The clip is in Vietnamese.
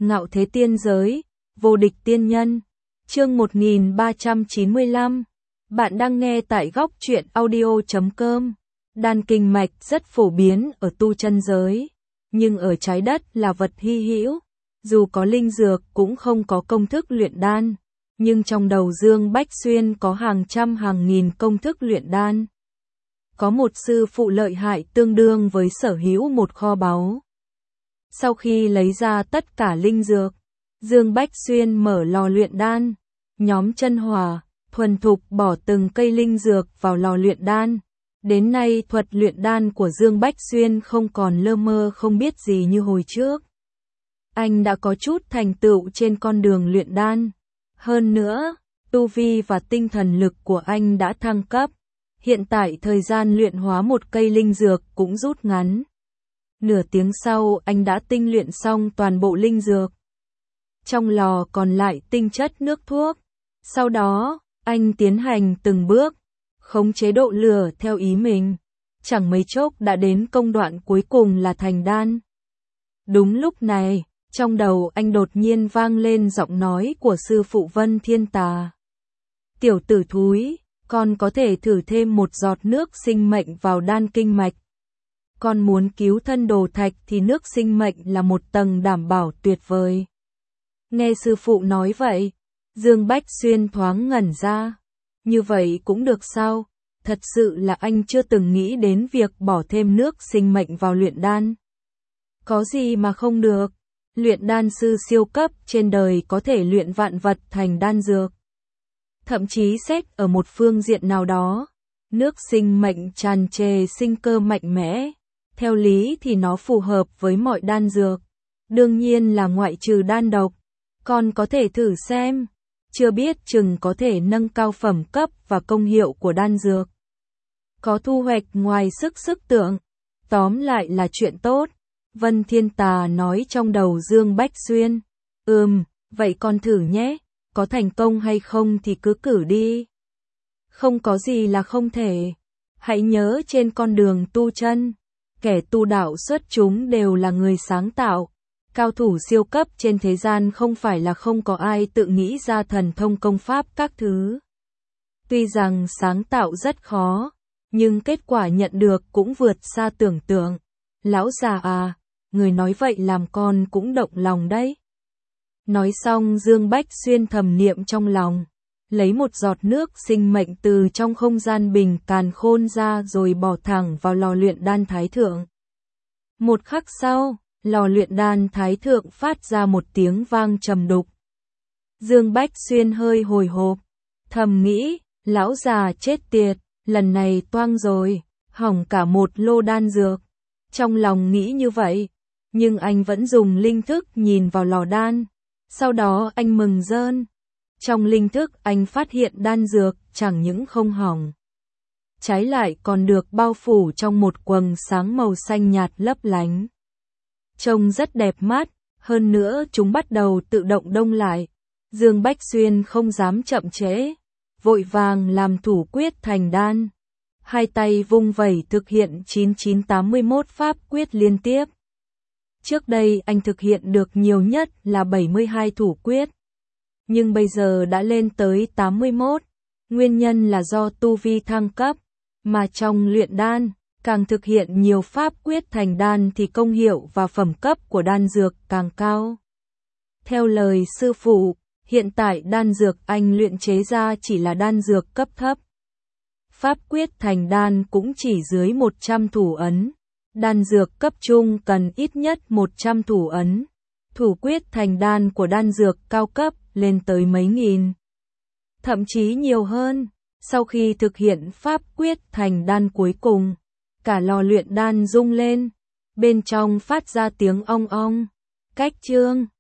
Ngạo thế tiên giới, vô địch tiên nhân. Chương 1395. Bạn đang nghe tại góc truyện audio.com. Đan kinh mạch rất phổ biến ở tu chân giới, nhưng ở trái đất là vật hy hữu. Dù có linh dược cũng không có công thức luyện đan, nhưng trong đầu Dương Bách Xuyên có hàng trăm hàng nghìn công thức luyện đan. Có một sư phụ lợi hại tương đương với sở hữu một kho báu. Sau khi lấy ra tất cả linh dược, Dương Bách Xuyên mở lò luyện đan, nhóm chân hỏa, thuần thục bỏ từng cây linh dược vào lò luyện đan. Đến nay thuật luyện đan của Dương Bách Xuyên không còn lơ mơ không biết gì như hồi trước. Anh đã có chút thành tựu trên con đường luyện đan. Hơn nữa, tu vi và tinh thần lực của anh đã thăng cấp. Hiện tại thời gian luyện hóa một cây linh dược cũng rút ngắn. Nửa tiếng sau anh đã tinh luyện xong toàn bộ linh dược. Trong lò còn lại tinh chất nước thuốc. Sau đó, anh tiến hành từng bước, khống chế độ lửa theo ý mình. Chẳng mấy chốc đã đến công đoạn cuối cùng là thành đan. Đúng lúc này, trong đầu anh đột nhiên vang lên giọng nói của sư phụ Vân Thiên Tà. Tiểu tử thúi, con có thể thử thêm một giọt nước sinh mệnh vào đan kinh mạch. Con muốn cứu thân đồ thạch thì nước sinh mệnh là một tầng đảm bảo tuyệt vời. Nghe sư phụ nói vậy, Dương Bách Xuyên thoáng ngẩn ra. Như vậy cũng được sao? Thật sự là anh chưa từng nghĩ đến việc bỏ thêm nước sinh mệnh vào luyện đan. Có gì mà không được? Luyện đan sư siêu cấp trên đời có thể luyện vạn vật thành đan dược. Thậm chí xét ở một phương diện nào đó, nước sinh mệnh tràn trề sinh cơ mạnh mẽ. Theo lý thì nó phù hợp với mọi đan dược. Đương nhiên là ngoại trừ đan độc. Con có thể thử xem. Chưa biết chừng có thể nâng cao phẩm cấp và công hiệu của đan dược. Có thu hoạch ngoài sức tưởng. Tóm lại là chuyện tốt. Vân Thiên Tà nói trong đầu Dương Bách Xuyên. Vậy con thử nhé. Có thành công hay không thì cứ cử đi. Không có gì là không thể. Hãy nhớ trên con đường tu chân, kẻ tu đạo xuất chúng đều là người sáng tạo. Cao thủ siêu cấp trên thế gian không phải là không có ai tự nghĩ ra thần thông công pháp các thứ. Tuy rằng sáng tạo rất khó, nhưng kết quả nhận được cũng vượt xa tưởng tượng. Lão già à, người nói vậy làm con cũng động lòng đấy. Nói xong Dương Bách Xuyên thầm niệm trong lòng, lấy một giọt nước sinh mệnh từ trong không gian bình càn khôn ra rồi bỏ thẳng vào lò luyện đan thái thượng. Một khắc sau, lò luyện đan thái thượng phát ra một tiếng vang trầm đục. Dương Bách Xuyên hơi hồi hộp, thầm nghĩ, lão già chết tiệt, lần này toang rồi, hỏng cả một lô đan dược. Trong lòng nghĩ như vậy, nhưng anh vẫn dùng linh thức nhìn vào lò đan. Sau đó anh mừng rơn. Trong linh thức anh phát hiện đan dược chẳng những không hỏng, trái lại còn được bao phủ trong một quầng sáng màu xanh nhạt lấp lánh. Trông rất đẹp mắt, hơn nữa chúng bắt đầu tự động đông lại. Dương Bách Xuyên không dám chậm trễ, vội vàng làm thủ quyết thành đan. Hai tay vung vẩy thực hiện 9981 pháp quyết liên tiếp. Trước đây anh thực hiện được nhiều nhất là 72 thủ quyết, nhưng bây giờ đã lên tới 81. Nguyên nhân là do tu vi thăng cấp, mà trong luyện đan, càng thực hiện nhiều pháp quyết thành đan thì công hiệu và phẩm cấp của đan dược càng cao. Theo lời sư phụ, hiện tại đan dược anh luyện chế ra chỉ là đan dược cấp thấp. Pháp quyết thành đan cũng chỉ dưới 100 thủ ấn. Đan dược cấp trung cần ít nhất 100 thủ ấn. Thủ quyết thành đan của đan dược cao cấp lên tới mấy nghìn. Thậm chí nhiều hơn. Sau khi thực hiện pháp quyết thành đan cuối cùng, cả lò luyện đan rung lên. Bên trong phát ra tiếng ong ong. Cách chương